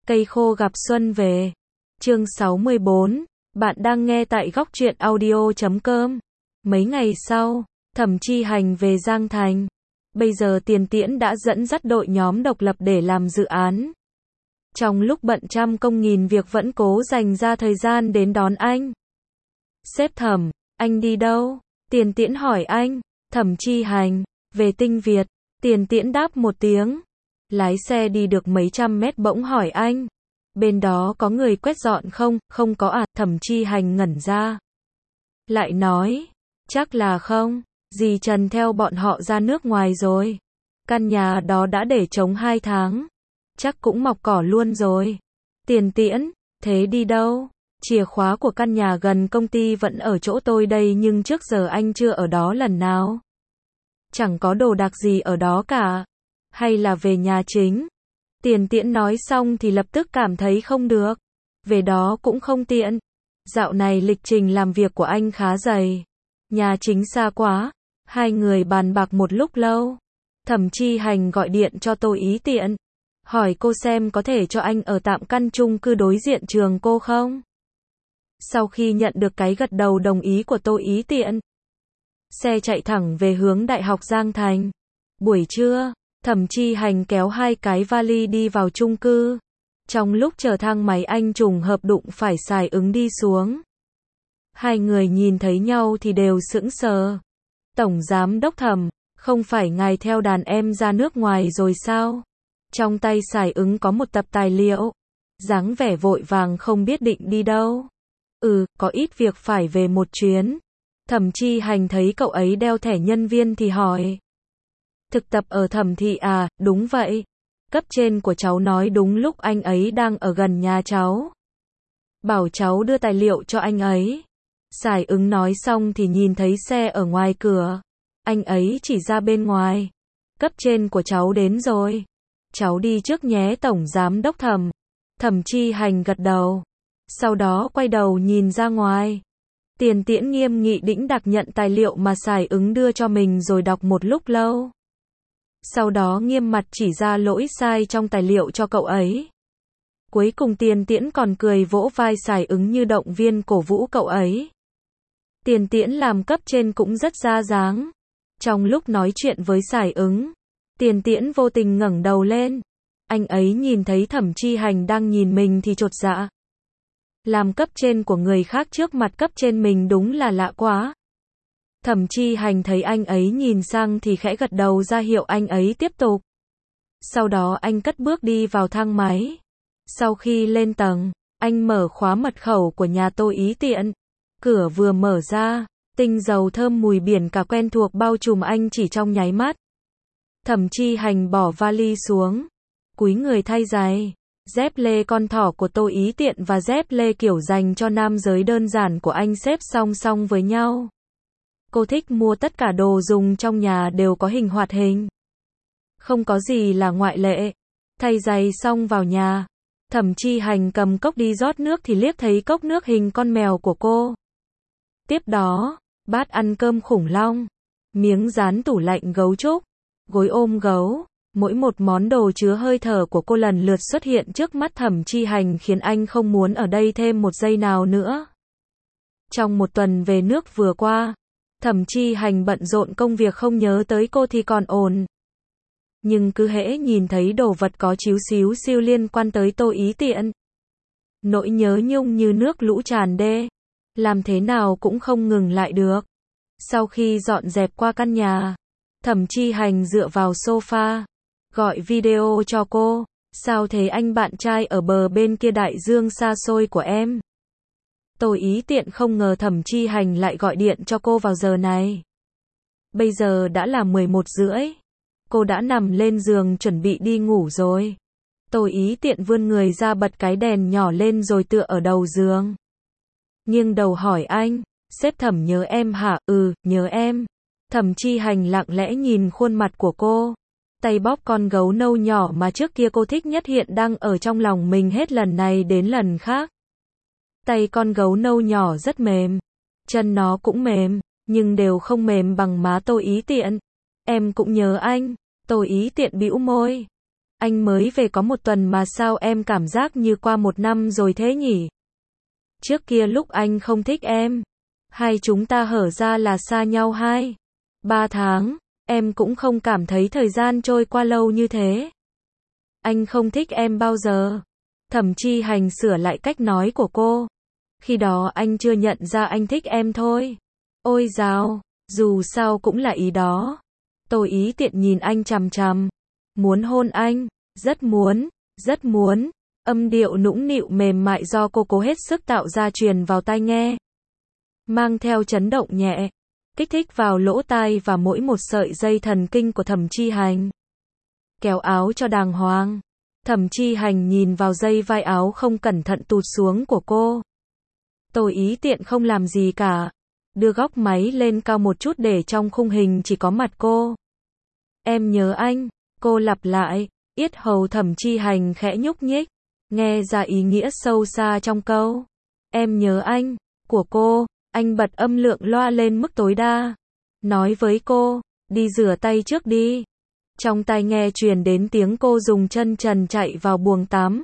Cây khô gặp xuân về. Chương 64. Bạn đang nghe tại góc truyện audio.com. Mấy ngày sau, Thẩm Chi Hành về Giang Thành. Bây giờ Tiền Tiễn đã dẫn dắt đội nhóm độc lập để làm dự án. Trong lúc bận trăm công nghìn việc vẫn cố dành ra thời gian đến đón anh. Sếp Thẩm, anh đi đâu? Tiền Tiễn hỏi anh. Thẩm Chi Hành, về Tinh Việt. Tiền Tiễn đáp một tiếng. Lái xe đi được mấy trăm mét bỗng hỏi anh. Bên đó có người quét dọn không? Không có à? Thẩm Chi Hành ngẩn ra. Lại nói. Chắc là không. Dì Trần theo bọn họ ra nước ngoài rồi. Căn nhà đó đã để trống 2 tháng. Chắc cũng mọc cỏ luôn rồi. Tiền Tiễn, thế đi đâu? Chìa khóa của căn nhà gần công ty vẫn ở chỗ tôi đây nhưng trước giờ anh chưa ở đó lần nào. Chẳng có đồ đạc gì ở đó cả. Hay là về nhà chính? Tiền Tiễn nói xong thì lập tức cảm thấy không được. Về đó cũng không tiện. Dạo này lịch trình làm việc của anh khá dày. Nhà chính xa quá. Hai người bàn bạc một lúc lâu. Thẩm Chi Hành gọi điện cho Tô Ý Tiện. Hỏi cô xem có thể cho anh ở tạm căn chung cư đối diện trường cô không? Sau khi nhận được cái gật đầu đồng ý của Tô Ý Tiện, xe chạy thẳng về hướng Đại học Giang Thành. Buổi trưa, Thẩm Chi Hành kéo 2 cái vali đi vào chung cư. Trong lúc chờ thang máy anh trùng hợp đụng phải Sài Ứng đi xuống. Hai người nhìn thấy nhau thì đều sững sờ. Tổng giám đốc Thẩm, không phải ngài theo đàn em ra nước ngoài rồi sao? Trong tay Sài Ứng có một tập tài liệu. Dáng vẻ vội vàng không biết định đi đâu. Có ít việc phải về một chuyến. Thẩm Chi Hành thấy cậu ấy đeo thẻ nhân viên thì hỏi. Thực tập ở Thẩm thị à? Đúng vậy. Cấp trên của cháu nói đúng lúc anh ấy đang ở gần nhà cháu. Bảo cháu đưa tài liệu cho anh ấy. Sài Ứng nói xong thì nhìn thấy xe ở ngoài cửa. Anh ấy chỉ ra bên ngoài. Cấp trên của cháu đến rồi. Cháu đi trước nhé Tổng Giám đốc Thẩm. Thẩm Chi Hành gật đầu. Sau đó quay đầu nhìn ra ngoài. Tiền Tiễn nghiêm nghị đĩnh đạc nhận tài liệu mà Sài Ứng đưa cho mình rồi đọc một lúc lâu. Sau đó nghiêm mặt chỉ ra lỗi sai trong tài liệu cho cậu ấy. Cuối cùng Tiền Tiễn còn cười vỗ vai Sài Ứng như động viên cổ vũ cậu ấy. Tiền Tiễn làm cấp trên cũng rất ra dáng. Trong lúc nói chuyện với Sài Ứng, Tiền Tiễn vô tình ngẩng đầu lên. Anh ấy nhìn thấy Thẩm Chi Hành đang nhìn mình thì chột dạ. Làm cấp trên của người khác trước mặt cấp trên mình đúng là lạ quá. Thẩm Chi Hành thấy anh ấy nhìn sang thì khẽ gật đầu ra hiệu anh ấy tiếp tục. Sau đó anh cất bước đi vào thang máy. Sau khi lên tầng, anh mở khóa mật khẩu của nhà Tô Ý Tiện. Cửa vừa mở ra, tinh dầu thơm mùi biển cả quen thuộc bao trùm anh chỉ trong nháy mắt. Thẩm Chi Hành bỏ vali xuống, cúi người thay giày. Dép lê con thỏ của Tô Ý Tiện và dép lê kiểu dành cho nam giới đơn giản của anh xếp song song với nhau. Cô thích mua tất cả đồ dùng trong nhà đều có hình hoạt hình. Không có gì là ngoại lệ. Thay giày xong vào nhà. Thẩm Chi Hành cầm cốc đi rót nước thì liếc thấy cốc nước hình con mèo của cô. Tiếp đó, bát ăn cơm khủng long, miếng dán tủ lạnh gấu trúc, gối ôm gấu. Mỗi một món đồ chứa hơi thở của cô lần lượt xuất hiện trước mắt Thẩm Chi Hành khiến anh không muốn ở đây thêm một giây nào nữa. Trong một tuần về nước vừa qua, Thẩm Chi Hành bận rộn công việc không nhớ tới cô thì còn ổn. Nhưng cứ hễ nhìn thấy đồ vật có chíu xíu xiu liên quan tới Tô Ý Tiện, nỗi nhớ nhung như nước lũ tràn đê, làm thế nào cũng không ngừng lại được. Sau khi dọn dẹp qua căn nhà, Thẩm Chi Hành dựa vào sofa, gọi video cho cô. Sao thế anh bạn trai ở bờ bên kia đại dương xa xôi của em? Tô Ý Tiện không ngờ Thẩm Chi Hành lại gọi điện cho cô vào giờ này. Bây giờ đã là 11:30. Cô đã nằm lên giường chuẩn bị đi ngủ rồi. Tô Ý Tiện vươn người ra bật cái đèn nhỏ lên rồi tựa ở đầu giường. Nghiêng đầu hỏi anh, sếp Thẩm nhớ em hả? Nhớ em. Thẩm Chi Hành lặng lẽ nhìn khuôn mặt của cô. Tay bóp con gấu nâu nhỏ mà trước kia cô thích nhất hiện đang ở trong lòng mình hết lần này đến lần khác. Tay con gấu nâu nhỏ rất mềm. Chân nó cũng mềm, nhưng đều không mềm bằng má Tô Ý Tiện. Em cũng nhớ anh. Tô Ý Tiện bĩu môi. Anh mới về có 1 tuần mà sao em cảm giác như qua 1 năm rồi thế nhỉ? Trước kia lúc anh không thích em, hay chúng ta hở ra là xa nhau 2-3 tháng, em cũng không cảm thấy thời gian trôi qua lâu như thế. Anh không thích em bao giờ. Thẩm Chi Hành sửa lại cách nói của cô. Khi đó anh chưa nhận ra anh thích em thôi. Ôi dào, dù sao cũng là ý đó. Tô Ý Tiện nhìn anh chằm chằm. Muốn hôn anh, rất muốn, rất muốn. Âm điệu nũng nịu mềm mại do cô cố hết sức tạo ra truyền vào tai nghe. Mang theo chấn động nhẹ, kích thích vào lỗ tai và mỗi một sợi dây thần kinh của Thẩm Chi Hành. Kéo áo cho đàng hoàng. Thẩm Chi Hành nhìn vào dây vai áo không cẩn thận tụt xuống của cô. Tô Ý Tiện không làm gì cả. Đưa góc máy lên cao một chút để trong khung hình chỉ có mặt cô. Em nhớ anh, cô lặp lại, yết hầu Thẩm Chi Hành khẽ nhúc nhích, nghe ra ý nghĩa sâu xa trong câu. Em nhớ anh, của cô, anh bật âm lượng loa lên mức tối đa. Nói với cô, đi rửa tay trước đi. Trong tai nghe truyền đến tiếng cô dùng chân trần chạy vào buồng tắm.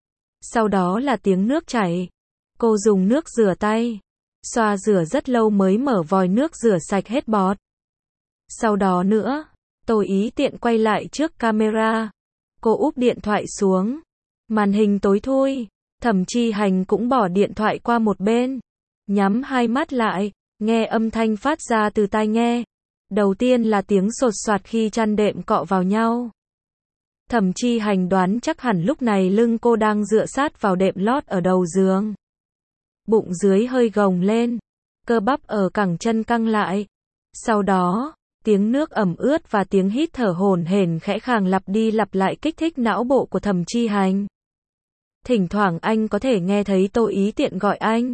Sau đó là tiếng nước chảy. Cô dùng nước rửa tay, xoa rửa rất lâu mới mở vòi nước rửa sạch hết bọt. Sau đó nữa, Tô Ý Tiện quay lại trước camera. Cô úp điện thoại xuống. Màn hình tối thui. Thẩm Chi Hành cũng bỏ điện thoại qua một bên. Nhắm hai mắt lại, nghe âm thanh phát ra từ tai nghe. Đầu tiên là tiếng sột soạt khi chăn đệm cọ vào nhau. Thẩm Chi Hành đoán chắc hẳn lúc này lưng cô đang dựa sát vào đệm lót ở đầu giường. Bụng dưới hơi gồng lên, cơ bắp ở cẳng chân căng lại. Sau đó, tiếng nước ẩm ướt và tiếng hít thở hổn hển khẽ khàng lặp đi lặp lại kích thích não bộ của Thẩm Chi Hành. Thỉnh thoảng anh có thể nghe thấy Tô Ý Tiện gọi anh.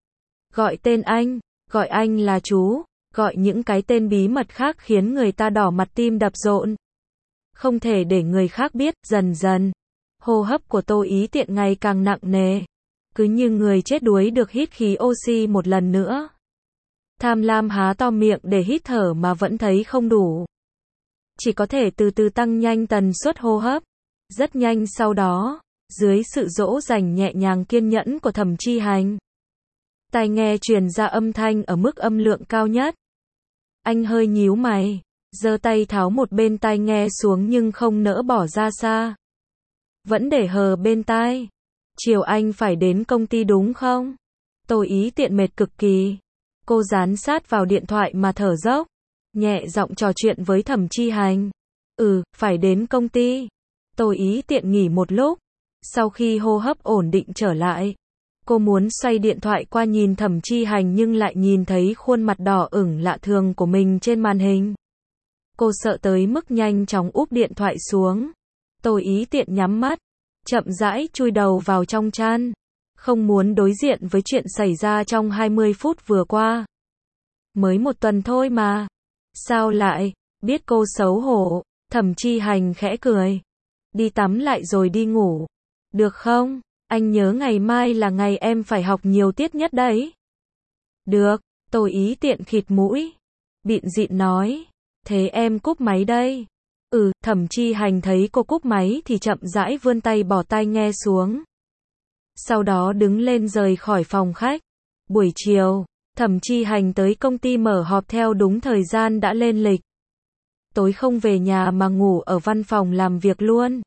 Gọi tên anh, gọi anh là chú, gọi những cái tên bí mật khác khiến người ta đỏ mặt tim đập rộn. Không thể để người khác biết, dần dần, hô hấp của Tô Ý Tiện ngày càng nặng nề. Cứ như người chết đuối được hít khí oxy một lần nữa. Tham lam há to miệng để hít thở mà vẫn thấy không đủ. Chỉ có thể từ từ tăng nhanh tần suất hô hấp. Rất nhanh sau đó, dưới sự dỗ dành nhẹ nhàng kiên nhẫn của Thẩm Chi Hành, tai nghe truyền ra âm thanh ở mức âm lượng cao nhất. Anh hơi nhíu mày, giơ tay tháo một bên tai nghe xuống nhưng không nỡ bỏ ra xa. Vẫn để hờ bên tai. Chiều anh phải đến công ty đúng không? Tô Ý Tiện mệt cực kỳ. Cô dán sát vào điện thoại mà thở dốc, nhẹ giọng trò chuyện với Thẩm Chi Hành. Phải đến công ty. Tô Ý Tiện nghỉ một lúc. Sau khi hô hấp ổn định trở lại, cô muốn xoay điện thoại qua nhìn Thẩm Chi Hành nhưng lại nhìn thấy khuôn mặt đỏ ửng lạ thường của mình trên màn hình. Cô sợ tới mức nhanh chóng úp điện thoại xuống. Tô Ý Tiện nhắm mắt, chậm rãi chui đầu vào trong chăn. Không muốn đối diện với chuyện xảy ra trong 20 phút vừa qua. Mới 1 tuần thôi mà. Sao lại, biết cô xấu hổ, Thẩm Chi Hành khẽ cười. Đi tắm lại rồi đi ngủ. Được không? Anh nhớ ngày mai là ngày em phải học nhiều tiết nhất đấy. Được, Tô Ý Tiện khịt mũi. Bịn dịn nói. Thế em cúp máy đây. Thẩm Chi Hành thấy cô cúp máy thì chậm rãi vươn tay bỏ tai nghe xuống. Sau đó đứng lên rời khỏi phòng khách. Buổi chiều, Thẩm Chi Hành tới công ty mở họp theo đúng thời gian đã lên lịch. Tối không về nhà mà ngủ ở văn phòng làm việc luôn.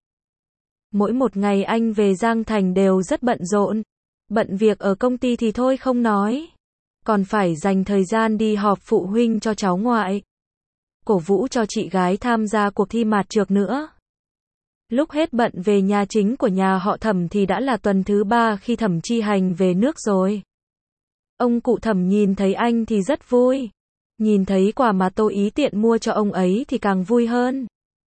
Mỗi một ngày anh về Giang Thành đều rất bận rộn. Bận việc ở công ty thì thôi không nói. Còn phải dành thời gian đi họp phụ huynh cho cháu ngoại. Cổ vũ cho chị gái tham gia cuộc thi mạt trược nữa. Lúc hết bận về nhà chính của nhà họ Thẩm thì đã là tuần thứ 3 khi Thẩm Chi Hành về nước rồi. Ông cụ Thẩm nhìn thấy anh thì rất vui. Nhìn thấy quà mà Tô Ý Tiện mua cho ông ấy thì càng vui hơn.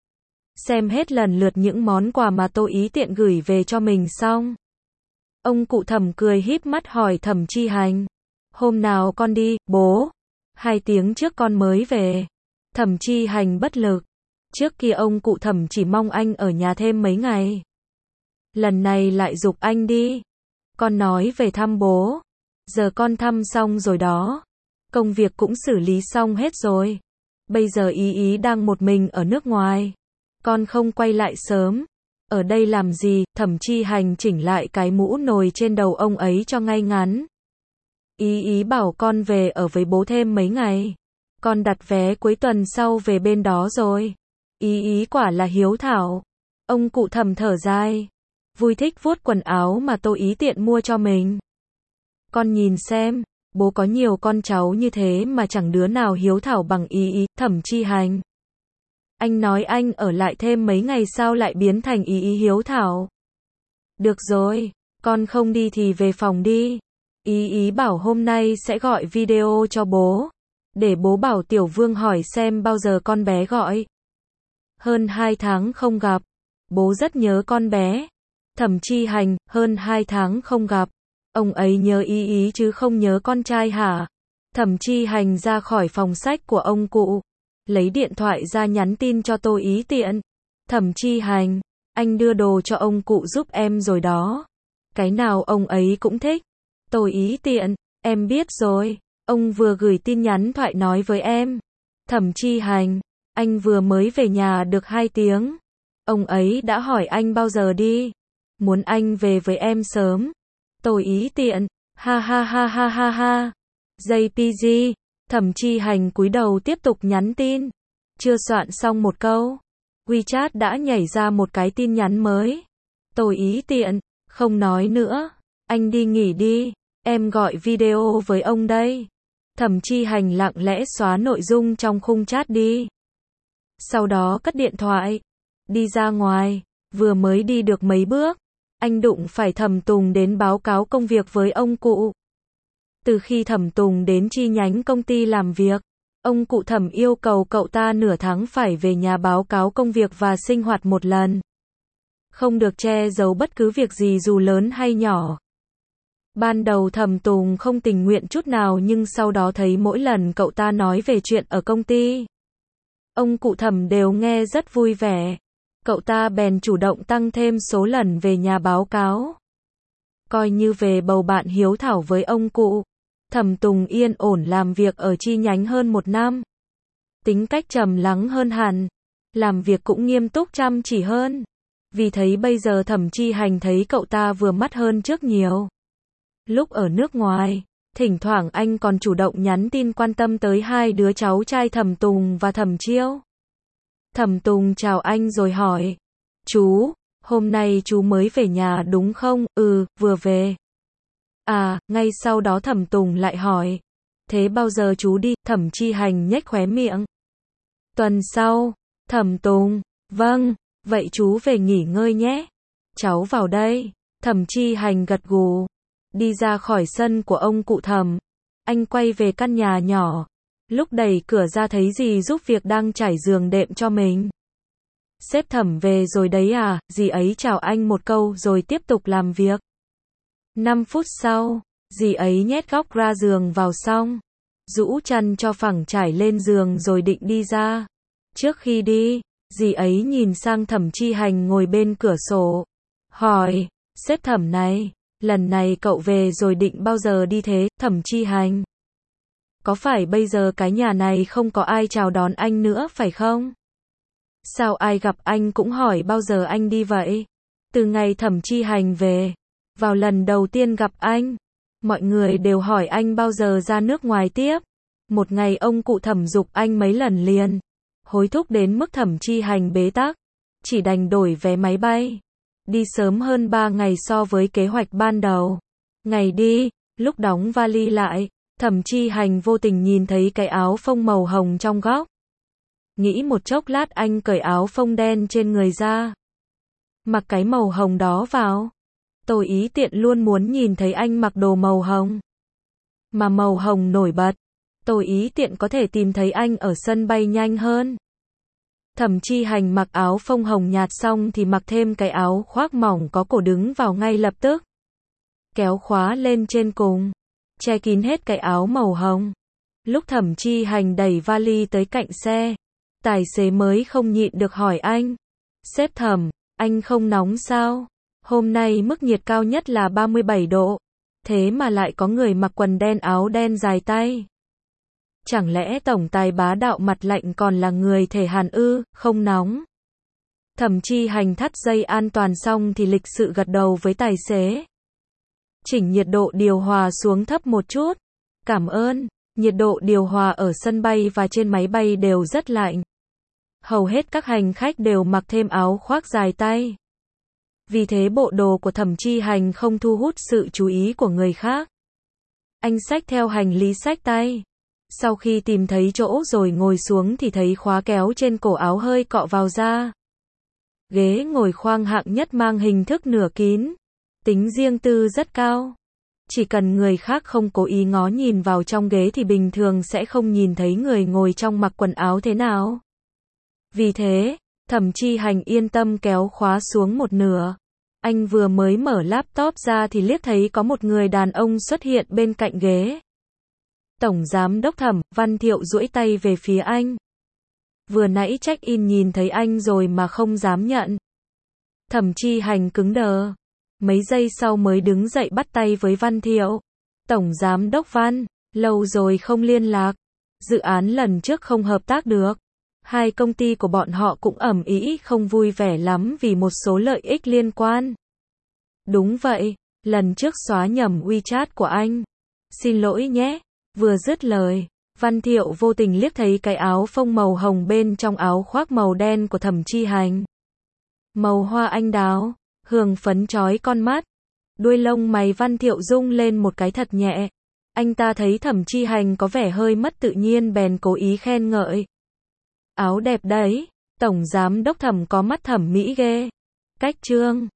Xem hết lần lượt những món quà mà Tô Ý Tiện gửi về cho mình xong, ông cụ Thẩm cười híp mắt hỏi Thẩm Chi Hành. Hôm nào con đi, bố? 2 tiếng trước con mới về. Thẩm Chi Hành bất lực. Trước kia ông cụ Thẩm chỉ mong anh ở nhà thêm mấy ngày. Lần này lại giục anh đi. Con nói về thăm bố. Giờ con thăm xong rồi đó. Công việc cũng xử lý xong hết rồi. Bây giờ Ý Ý đang một mình ở nước ngoài. Con không quay lại sớm. Ở đây làm gì? Thẩm Chi Hành chỉnh lại cái mũ nồi trên đầu ông ấy cho ngay ngắn. Ý bảo con về ở với bố thêm mấy ngày. Con đặt vé cuối tuần sau về bên đó rồi. Ý quả là hiếu thảo. Ông cụ Thẩm thở dài. Vui thích vuốt quần áo mà Tô Ý tiện mua cho mình. Con nhìn xem, bố có nhiều con cháu như thế mà chẳng đứa nào hiếu thảo bằng Ý. Thẩm Chi Hành. Anh nói anh ở lại thêm mấy ngày sao lại biến thành Ý hiếu thảo. Được rồi, con không đi thì về phòng đi. Ý bảo hôm nay sẽ gọi video cho bố. Để bố bảo Tiểu Vương hỏi xem bao giờ con bé gọi. Hơn 2 tháng không gặp. Bố rất nhớ con bé. Thẩm Chi Hành, hơn 2 tháng không gặp. Ông ấy nhớ Ý chứ không nhớ con trai hả? Thẩm Chi Hành ra khỏi phòng sách của ông cụ. Lấy điện thoại ra nhắn tin cho Tô Ý tiện. Thẩm Chi Hành, anh đưa đồ cho ông cụ giúp em rồi đó. Cái nào ông ấy cũng thích. Tô Ý tiện, em biết rồi. Ông vừa gửi tin nhắn thoại nói với em. Thẩm Chi Hành, anh vừa mới về nhà được 2 tiếng. Ông ấy đã hỏi anh bao giờ đi. Muốn anh về với em sớm. Tô Ý tiện, ha ha ha ha ha ha. JPG, Thẩm Chi Hành cúi đầu tiếp tục nhắn tin. Chưa soạn xong một câu. WeChat đã nhảy ra một cái tin nhắn mới. Tô Ý tiện, không nói nữa. Anh đi nghỉ đi. Em gọi video với ông đây. Thẩm Chi Hành lặng lẽ xóa nội dung trong khung chat đi. Sau đó cất điện thoại. Đi ra ngoài. Vừa mới đi được mấy bước. Anh đụng phải Thẩm Tùng đến báo cáo công việc với ông cụ. Từ khi Thẩm Tùng đến chi nhánh công ty làm việc, ông cụ Thẩm yêu cầu cậu ta nửa tháng phải về nhà báo cáo công việc và sinh hoạt một lần. Không được che giấu bất cứ việc gì dù lớn hay nhỏ. Ban đầu Thẩm Tùng không tình nguyện chút nào nhưng sau đó thấy mỗi lần cậu ta nói về chuyện ở công ty, ông cụ Thẩm đều nghe rất vui vẻ. Cậu ta bèn chủ động tăng thêm số lần về nhà báo cáo. Coi như về bầu bạn hiếu thảo với ông cụ. Thẩm Tùng yên ổn làm việc ở chi nhánh hơn 1 năm. Tính cách trầm lắng hơn hẳn. Làm việc cũng nghiêm túc chăm chỉ hơn. Vì thấy bây giờ Thẩm Chi Hành thấy cậu ta vừa mắt hơn trước nhiều. Lúc ở nước ngoài, thỉnh thoảng anh còn chủ động nhắn tin quan tâm tới 2 đứa cháu trai Thẩm Tùng và Thẩm Chiêu. Thẩm Tùng chào anh rồi hỏi. Chú, hôm nay chú mới về nhà đúng không? Ừ, vừa về. À, ngay sau đó Thẩm Tùng lại hỏi. Thế bao giờ chú đi? Thẩm Chi Hành nhếch khóe miệng. Tuần sau. Thẩm Tùng, vâng, vậy chú về nghỉ ngơi nhé. Cháu vào đây. Thẩm Chi Hành gật gù. Đi ra khỏi sân của ông cụ Thẩm. Anh quay về căn nhà nhỏ. Lúc đẩy cửa ra thấy dì giúp việc đang trải giường đệm cho mình. Sếp Thẩm về rồi đấy à? Dì ấy chào anh một câu rồi tiếp tục làm việc. 5 phút sau, dì ấy nhét góc ra giường vào xong. Rũ chăn cho phẳng trải lên giường rồi định đi ra. Trước khi đi, dì ấy nhìn sang Thẩm Chi Hành ngồi bên cửa sổ. Hỏi, sếp Thẩm này, lần này cậu về rồi định bao giờ đi thế? Thẩm Chi Hành. Có phải bây giờ cái nhà này không có ai chào đón anh nữa phải không? Sao ai gặp anh cũng hỏi bao giờ anh đi vậy? Từ ngày Thẩm Chi Hành về, vào lần đầu tiên gặp anh, mọi người đều hỏi anh bao giờ ra nước ngoài tiếp. Một ngày ông cụ Thẩm giục anh mấy lần liền, hối thúc đến mức Thẩm Chi Hành bế tắc, chỉ đành đổi vé máy bay, đi sớm hơn 3 ngày so với kế hoạch ban đầu. Ngày đi, lúc đóng vali lại, Thẩm Chi Hành vô tình nhìn thấy cái áo phông màu hồng trong góc. Nghĩ một chốc lát anh cởi áo phông đen trên người ra. Mặc cái màu hồng đó vào. Tô Ý tiện luôn muốn nhìn thấy anh mặc đồ màu hồng. Mà màu hồng nổi bật. Tô Ý tiện có thể tìm thấy anh ở sân bay nhanh hơn. Thẩm Chi Hành mặc áo phông hồng nhạt xong thì mặc thêm cái áo khoác mỏng có cổ đứng vào ngay lập tức. Kéo khóa lên trên cùng. Che kín hết cái áo màu hồng. Lúc Thẩm Chi Hành đẩy vali tới cạnh xe, tài xế mới không nhịn được hỏi anh. Sếp Thẩm, anh không nóng sao? Hôm nay mức nhiệt cao nhất là 37 độ. Thế mà lại có người mặc quần đen áo đen dài tay. Chẳng lẽ tổng tài bá đạo mặt lạnh còn là người thể Hàn ư? Không nóng. Thẩm Chi Hành thắt dây an toàn xong thì lịch sự gật đầu với tài xế. Chỉnh nhiệt độ điều hòa xuống thấp một chút. Cảm ơn. Nhiệt độ điều hòa ở sân bay và trên máy bay đều rất lạnh. Hầu hết các hành khách đều mặc thêm áo khoác dài tay. Vì thế bộ đồ của Thẩm Chi Hành không thu hút sự chú ý của người khác. Anh xách theo hành lý xách tay. Sau khi tìm thấy chỗ rồi ngồi xuống thì thấy khóa kéo trên cổ áo hơi cọ vào da. Ghế ngồi khoang hạng nhất mang hình thức nửa kín. Tính riêng tư rất cao. Chỉ cần người khác không cố ý ngó nhìn vào trong ghế thì bình thường sẽ không nhìn thấy người ngồi trong mặc quần áo thế nào. Vì thế, Thẩm Chi Hành yên tâm kéo khóa xuống một nửa. Anh vừa mới mở laptop ra thì liếc thấy có một người đàn ông xuất hiện bên cạnh ghế. Tổng giám đốc Thẩm, Văn Thiệu duỗi tay về phía anh. Vừa nãy check-in nhìn thấy anh rồi mà không dám nhận. Thẩm Chi Hành cứng đờ. Mấy giây sau mới đứng dậy bắt tay với Văn Thiệu. Tổng giám đốc Văn, lâu rồi không liên lạc. Dự án lần trước không hợp tác được. Hai công ty của bọn họ cũng ầm ĩ không vui vẻ lắm vì một số lợi ích liên quan. Đúng vậy, lần trước xóa nhầm WeChat của anh. Xin lỗi nhé. Vừa dứt lời, Văn Thiệu vô tình liếc thấy cái áo phông màu hồng bên trong áo khoác màu đen của Thẩm Chi Hành. Màu hoa anh đào, hương phấn chói con mắt. Đuôi lông mày Văn Thiệu rung lên một cái thật nhẹ. Anh ta thấy Thẩm Chi Hành có vẻ hơi mất tự nhiên bèn cố ý khen ngợi. Áo đẹp đấy, tổng giám đốc Thẩm có mắt thẩm mỹ ghê. Cách trương.